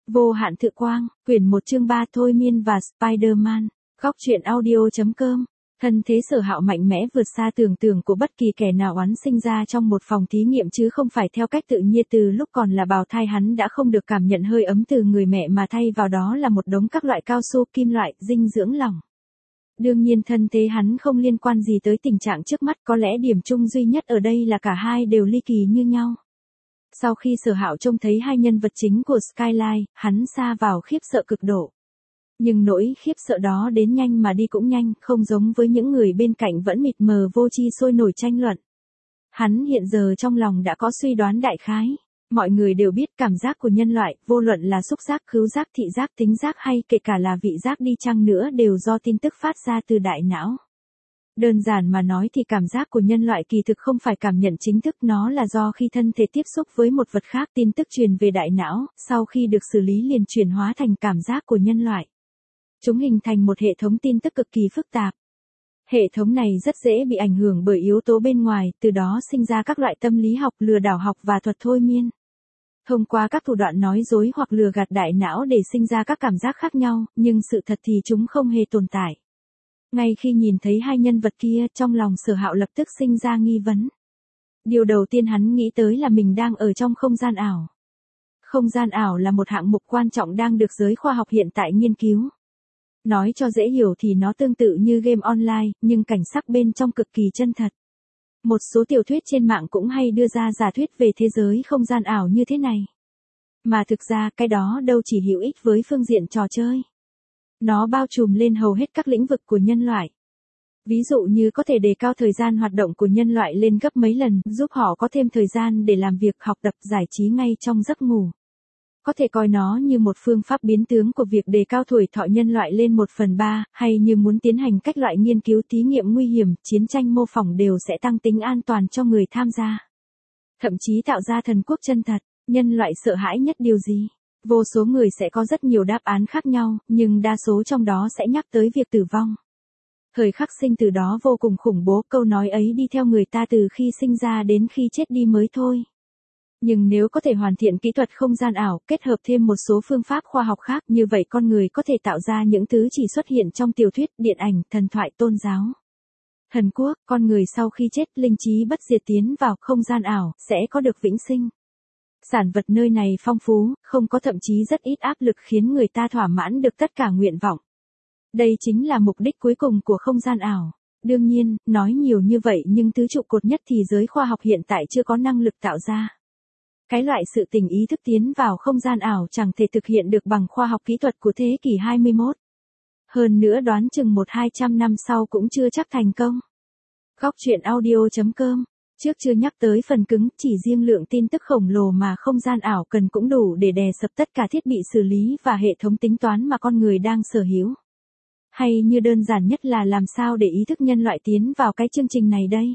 Vô hạn thực quang, quyển 1 chương 3 Thôi Miên và Spider-Man. Góc truyện audio.com. Thân thế Sở Hạo mạnh mẽ vượt xa tưởng tượng của bất kỳ kẻ nào. Hắn sinh ra trong một phòng thí nghiệm chứ không phải theo cách tự nhiên. Từ lúc còn là bào thai hắn đã không được cảm nhận hơi ấm từ người mẹ mà thay vào đó là một đống các loại cao su, kim loại, dinh dưỡng lỏng. Đương nhiên thân thế hắn không liên quan gì tới tình trạng trước mắt, có lẽ điểm chung duy nhất ở đây là cả hai đều ly kỳ như nhau. Sau khi Sở Hạo trông thấy hai nhân vật chính của Skyline, hắn sa vào khiếp sợ cực độ. Nhưng nỗi khiếp sợ đó đến nhanh mà đi cũng nhanh, không giống với những người bên cạnh vẫn mịt mờ vô tri sôi nổi tranh luận. Hắn hiện giờ trong lòng đã có suy đoán đại khái. Mọi người đều biết cảm giác của nhân loại, vô luận là xúc giác, khứu giác, thị giác, tính giác hay kể cả là vị giác đi chăng nữa đều do tin tức phát ra từ đại não. Đơn giản mà nói thì cảm giác của nhân loại kỳ thực không phải cảm nhận chính thức, nó là do khi thân thể tiếp xúc với một vật khác, tin tức truyền về đại não, sau khi được xử lý liền chuyển hóa thành cảm giác của nhân loại. Chúng hình thành một hệ thống tin tức cực kỳ phức tạp. Hệ thống này rất dễ bị ảnh hưởng bởi yếu tố bên ngoài, từ đó sinh ra các loại tâm lý học, lừa đảo học và thuật thôi miên. Thông qua các thủ đoạn nói dối hoặc lừa gạt đại não để sinh ra các cảm giác khác nhau, nhưng sự thật thì chúng không hề tồn tại. Ngay khi nhìn thấy hai nhân vật kia, trong lòng Sở Hạo lập tức sinh ra nghi vấn. Điều đầu tiên hắn nghĩ tới là mình đang ở trong không gian ảo. Không gian ảo là một hạng mục quan trọng đang được giới khoa học hiện tại nghiên cứu. Nói cho dễ hiểu thì nó tương tự như game online, nhưng cảnh sắc bên trong cực kỳ chân thật. Một số tiểu thuyết trên mạng cũng hay đưa ra giả thuyết về thế giới không gian ảo như thế này. Mà thực ra cái đó đâu chỉ hữu ích với phương diện trò chơi. Nó bao trùm lên hầu hết các lĩnh vực của nhân loại. Ví dụ như có thể đề cao thời gian hoạt động của nhân loại lên gấp mấy lần, giúp họ có thêm thời gian để làm việc, học tập, giải trí ngay trong giấc ngủ. Có thể coi nó như một phương pháp biến tướng của việc đề cao tuổi thọ nhân loại lên 1/3, hay như muốn tiến hành các loại nghiên cứu thí nghiệm nguy hiểm, chiến tranh mô phỏng đều sẽ tăng tính an toàn cho người tham gia. Thậm chí tạo ra thần quốc chân thật. Nhân loại sợ hãi nhất điều gì? Vô số người sẽ có rất nhiều đáp án khác nhau, nhưng đa số trong đó sẽ nhắc tới việc tử vong. Thời khắc sinh tử đó vô cùng khủng bố, câu nói ấy đi theo người ta từ khi sinh ra đến khi chết đi mới thôi. Nhưng nếu có thể hoàn thiện kỹ thuật không gian ảo, kết hợp thêm một số phương pháp khoa học khác, như vậy con người có thể tạo ra những thứ chỉ xuất hiện trong tiểu thuyết, điện ảnh, thần thoại, tôn giáo. Thần quốc, con người sau khi chết, linh trí bất diệt tiến vào không gian ảo, sẽ có được vĩnh sinh. Sản vật nơi này phong phú, không có, thậm chí rất ít áp lực, khiến người ta thỏa mãn được tất cả nguyện vọng. Đây chính là mục đích cuối cùng của không gian ảo. Đương nhiên, nói nhiều như vậy nhưng thứ trụ cột nhất thì giới khoa học hiện tại chưa có năng lực tạo ra. Cái loại sự tình ý thức tiến vào không gian ảo chẳng thể thực hiện được bằng khoa học kỹ thuật của thế kỷ 21. Hơn nữa đoán chừng 100-200 năm sau cũng chưa chắc thành công. Góc truyện audio.com. Trước chưa nhắc tới phần cứng, chỉ riêng lượng tin tức khổng lồ mà không gian ảo cần cũng đủ để đè sập tất cả thiết bị xử lý và hệ thống tính toán mà con người đang sở hữu. Hay như đơn giản nhất là làm sao để ý thức nhân loại tiến vào cái chương trình này đây?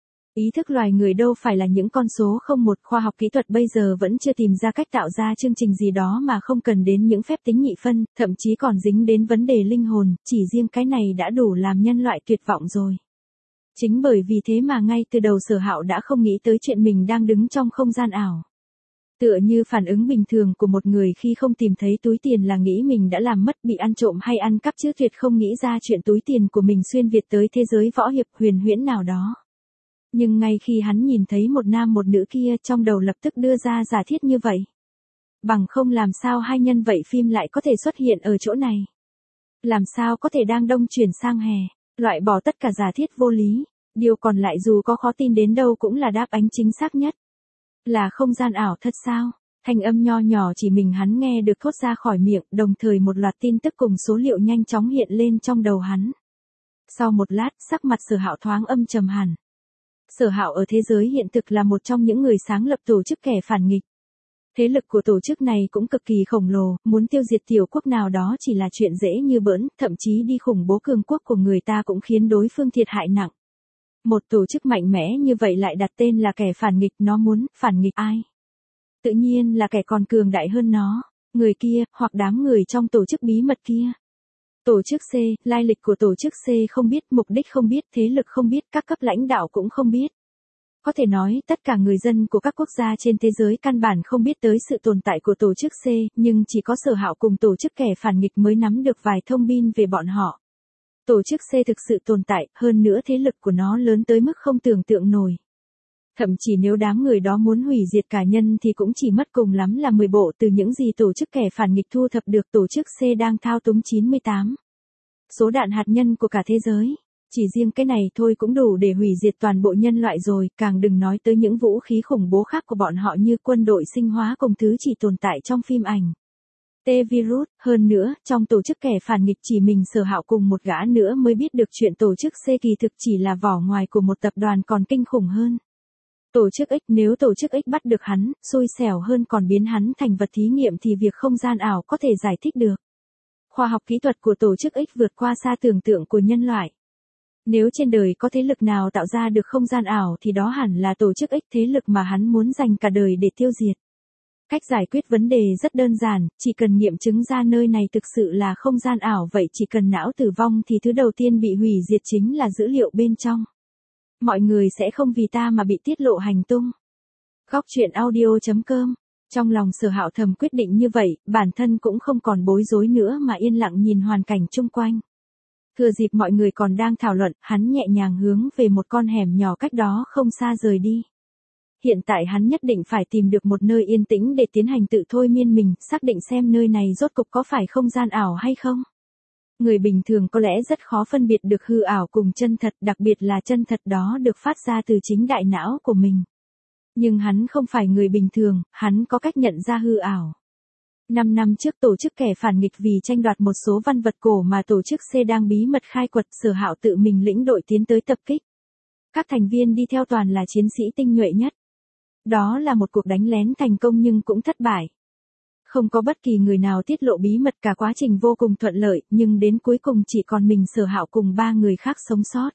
Ý thức loài người đâu phải là những con số không một, khoa học kỹ thuật bây giờ vẫn chưa tìm ra cách tạo ra chương trình gì đó mà không cần đến những phép tính nhị phân, thậm chí còn dính đến vấn đề linh hồn, chỉ riêng cái này đã đủ làm nhân loại tuyệt vọng rồi. Chính bởi vì thế mà ngay từ đầu Sở Hạo đã không nghĩ tới chuyện mình đang đứng trong không gian ảo. Tựa như phản ứng bình thường của một người khi không tìm thấy túi tiền là nghĩ mình đã làm mất, bị ăn trộm hay ăn cắp, chứ tuyệt không nghĩ ra chuyện túi tiền của mình xuyên việt tới thế giới võ hiệp huyền huyễn nào đó. Nhưng ngay khi hắn nhìn thấy một nam một nữ kia, trong đầu lập tức đưa ra giả thiết như vậy. Bằng không làm sao hai nhân vậy phim lại có thể xuất hiện ở chỗ này? Làm sao có thể đang đông chuyển sang hè? Loại bỏ tất cả giả thiết vô lý. Điều còn lại dù có khó tin đến đâu cũng là đáp án chính xác nhất. Là không gian ảo thật sao? Thanh âm nho nhỏ chỉ mình hắn nghe được thốt ra khỏi miệng, đồng thời một loạt tin tức cùng số liệu nhanh chóng hiện lên trong đầu hắn. Sau một lát, sắc mặt Sở Hạo thoáng âm trầm hẳn. Sở Hạo ở thế giới hiện thực là một trong những người sáng lập tổ chức kẻ phản nghịch. Thế lực của tổ chức này cũng cực kỳ khổng lồ, muốn tiêu diệt tiểu quốc nào đó chỉ là chuyện dễ như bỡn, thậm chí đi khủng bố cường quốc của người ta cũng khiến đối phương thiệt hại nặng. Một tổ chức mạnh mẽ như vậy lại đặt tên là kẻ phản nghịch, nó muốn phản nghịch ai? Tự nhiên là kẻ còn cường đại hơn nó, người kia, hoặc đám người trong tổ chức bí mật kia. Tổ chức C, lai lịch của tổ chức C không biết, mục đích không biết, thế lực không biết, các cấp lãnh đạo cũng không biết. Có thể nói, tất cả người dân của các quốc gia trên thế giới căn bản không biết tới sự tồn tại của tổ chức C, nhưng chỉ có Sở Hạo cùng tổ chức kẻ phản nghịch mới nắm được vài thông tin về bọn họ. Tổ chức C thực sự tồn tại, hơn nữa thế lực của nó lớn tới mức không tưởng tượng nổi. Thậm chí nếu đám người đó muốn hủy diệt cả nhân thì cũng chỉ mất cùng lắm là 10 bộ từ những gì tổ chức kẻ phản nghịch thu thập được. Tổ chức C đang thao túng 98 số đạn hạt nhân của cả thế giới. Chỉ riêng cái này thôi cũng đủ để hủy diệt toàn bộ nhân loại rồi, càng đừng nói tới những vũ khí khủng bố khác của bọn họ như quân đội sinh hóa cùng thứ chỉ tồn tại trong phim ảnh. T-Virus, hơn nữa, trong tổ chức kẻ phản nghịch chỉ mình Sở Hạo cùng một gã nữa mới biết được chuyện tổ chức C kỳ thực chỉ là vỏ ngoài của một tập đoàn còn kinh khủng hơn. Tổ chức X, nếu tổ chức X bắt được hắn, xui xẻo hơn còn biến hắn thành vật thí nghiệm thì việc không gian ảo có thể giải thích được. Khoa học kỹ thuật của tổ chức X vượt qua xa tưởng tượng của nhân loại. Nếu trên đời có thế lực nào tạo ra được không gian ảo thì đó hẳn là tổ chức X, thế lực mà hắn muốn dành cả đời để tiêu diệt. Cách giải quyết vấn đề rất đơn giản, chỉ cần nghiệm chứng ra nơi này thực sự là không gian ảo, vậy chỉ cần não tử vong thì thứ đầu tiên bị hủy diệt chính là dữ liệu bên trong. Mọi người sẽ không vì ta mà bị tiết lộ hành tung. Góc truyện audio.com. Trong lòng Sở Hạo thầm quyết định như vậy, bản thân cũng không còn bối rối nữa mà yên lặng nhìn hoàn cảnh chung quanh. Thừa dịp mọi người còn đang thảo luận, hắn nhẹ nhàng hướng về một con hẻm nhỏ cách đó không xa rời đi. Hiện tại hắn nhất định phải tìm được một nơi yên tĩnh để tiến hành tự thôi miên mình, xác định xem nơi này rốt cục có phải không gian ảo hay không. Người bình thường có lẽ rất khó phân biệt được hư ảo cùng chân thật, đặc biệt là chân thật đó được phát ra từ chính đại não của mình. Nhưng hắn không phải người bình thường, hắn có cách nhận ra hư ảo. 5 năm trước tổ chức kẻ phản nghịch vì tranh đoạt một số văn vật cổ mà tổ chức C đang bí mật khai quật, Sở Hạo tự mình lĩnh đội tiến tới tập kích. Các thành viên đi theo toàn là chiến sĩ tinh nhuệ nhất. Đó là một cuộc đánh lén thành công nhưng cũng thất bại. Không có bất kỳ người nào tiết lộ bí mật, cả quá trình vô cùng thuận lợi, nhưng đến cuối cùng chỉ còn mình Sở Hạo cùng 3 người khác sống sót.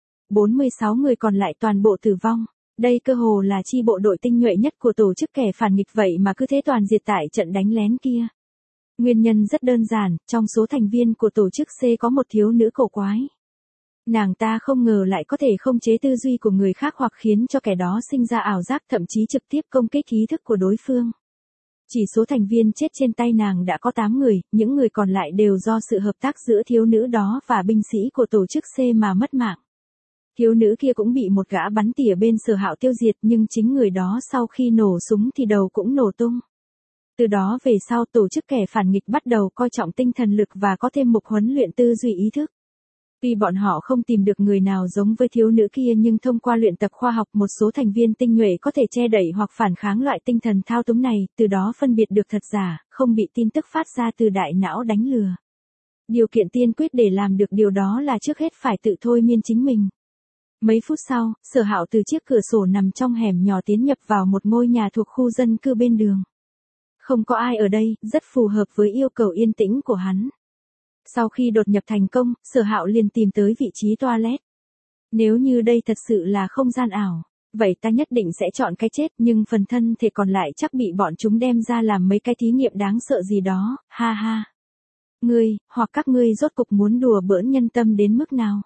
46 người còn lại toàn bộ tử vong. Đây cơ hồ là chi bộ đội tinh nhuệ nhất của tổ chức kẻ phản nghịch, vậy mà cứ thế toàn diệt tại trận đánh lén kia. Nguyên nhân rất đơn giản, trong số thành viên của tổ chức C có một thiếu nữ cổ quái. Nàng ta không ngờ lại có thể khống chế tư duy của người khác hoặc khiến cho kẻ đó sinh ra ảo giác, thậm chí trực tiếp công kích ý thức của đối phương. Chỉ số thành viên chết trên tay nàng đã có 8 người, những người còn lại đều do sự hợp tác giữa thiếu nữ đó và binh sĩ của tổ chức C mà mất mạng. Thiếu nữ kia cũng bị một gã bắn tỉa bên Sở Hạo tiêu diệt, nhưng chính người đó sau khi nổ súng thì đầu cũng nổ tung. Từ đó về sau tổ chức kẻ phản nghịch bắt đầu coi trọng tinh thần lực và có thêm mục huấn luyện tư duy ý thức. Tuy bọn họ không tìm được người nào giống với thiếu nữ kia nhưng thông qua luyện tập khoa học một số thành viên tinh nhuệ có thể che đậy hoặc phản kháng loại tinh thần thao túng này, từ đó phân biệt được thật giả, không bị tin tức phát ra từ đại não đánh lừa. Điều kiện tiên quyết để làm được điều đó là trước hết phải tự thôi miên chính mình. Mấy phút sau, Sở Hạo từ chiếc cửa sổ nằm trong hẻm nhỏ tiến nhập vào một ngôi nhà thuộc khu dân cư bên đường. Không có ai ở đây, rất phù hợp với yêu cầu yên tĩnh của hắn. Sau khi đột nhập thành công, Sở Hạo liền tìm tới vị trí toilet. Nếu như đây thật sự là không gian ảo, vậy ta nhất định sẽ chọn cái chết, nhưng phần thân thể còn lại chắc bị bọn chúng đem ra làm mấy cái thí nghiệm đáng sợ gì đó, ha ha. Ngươi, hoặc các ngươi rốt cục muốn đùa bỡn nhân tâm đến mức nào?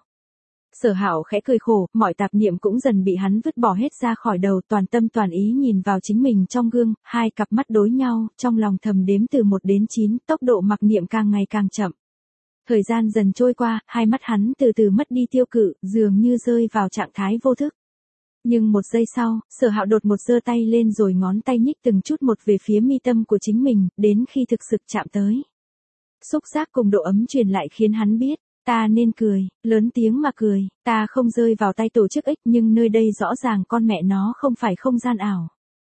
Sở Hạo khẽ cười khổ, mọi tạp niệm cũng dần bị hắn vứt bỏ hết ra khỏi đầu, toàn tâm toàn ý nhìn vào chính mình trong gương, hai cặp mắt đối nhau, trong lòng thầm đếm từ 1 đến 9, tốc độ mặc niệm càng ngày càng chậm. Thời gian dần trôi qua, hai mắt hắn từ từ mất đi tiêu cự, dường như rơi vào trạng thái vô thức. Nhưng 1 giây sau, Sở Hạo đột ngột giơ tay lên rồi ngón tay nhích từng chút một về phía mi tâm của chính mình, đến khi thực sự chạm tới. Xúc giác cùng độ ấm truyền lại khiến hắn biết, ta nên cười, lớn tiếng mà cười, ta không rơi vào tay tổ chức X, nhưng nơi đây rõ ràng con mẹ nó không phải không gian ảo.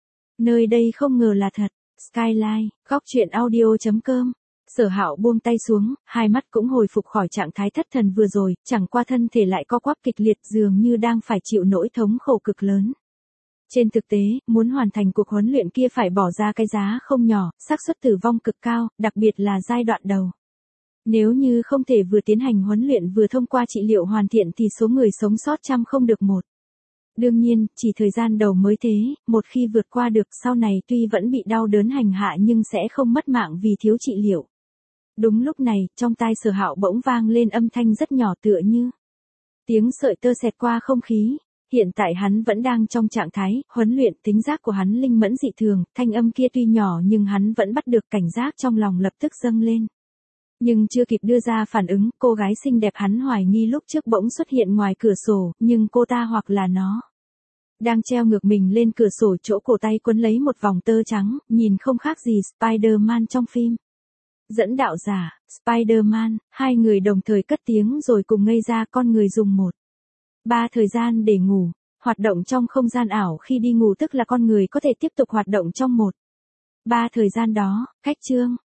Nơi đây không ngờ là thật. Skyline, góc truyện audio.com. Sở Hạo buông tay xuống, hai mắt cũng hồi phục khỏi trạng thái thất thần vừa rồi, chẳng qua thân thể lại co quắp kịch liệt, dường như đang phải chịu nỗi thống khổ cực lớn. Trên thực tế, muốn hoàn thành cuộc huấn luyện kia phải bỏ ra cái giá không nhỏ, xác suất tử vong cực cao, đặc biệt là giai đoạn đầu. Nếu như không thể vừa tiến hành huấn luyện vừa thông qua trị liệu hoàn thiện thì số người sống sót trăm không được một. Đương nhiên, chỉ thời gian đầu mới thế, một khi vượt qua được sau này tuy vẫn bị đau đớn hành hạ nhưng sẽ không mất mạng vì thiếu trị liệu. Đúng lúc này, trong tai Sở Hạo bỗng vang lên âm thanh rất nhỏ tựa như tiếng sợi tơ xẹt qua không khí. Hiện tại hắn vẫn đang trong trạng thái huấn luyện, tính giác của hắn linh mẫn dị thường, thanh âm kia tuy nhỏ nhưng hắn vẫn bắt được, cảnh giác trong lòng lập tức dâng lên. Nhưng chưa kịp đưa ra phản ứng, cô gái xinh đẹp hắn hoài nghi lúc trước bỗng xuất hiện ngoài cửa sổ, nhưng cô ta hoặc là nó đang treo ngược mình lên cửa sổ, chỗ cổ tay quấn lấy một vòng tơ trắng, nhìn không khác gì Spider-Man trong phim. Dẫn đạo giả, Spider-Man, hai người đồng thời cất tiếng rồi cùng ngây ra. Con người dùng 1/3 thời gian để ngủ, hoạt động trong không gian ảo khi đi ngủ, tức là con người có thể tiếp tục hoạt động trong 1/3 thời gian đó. Cách chương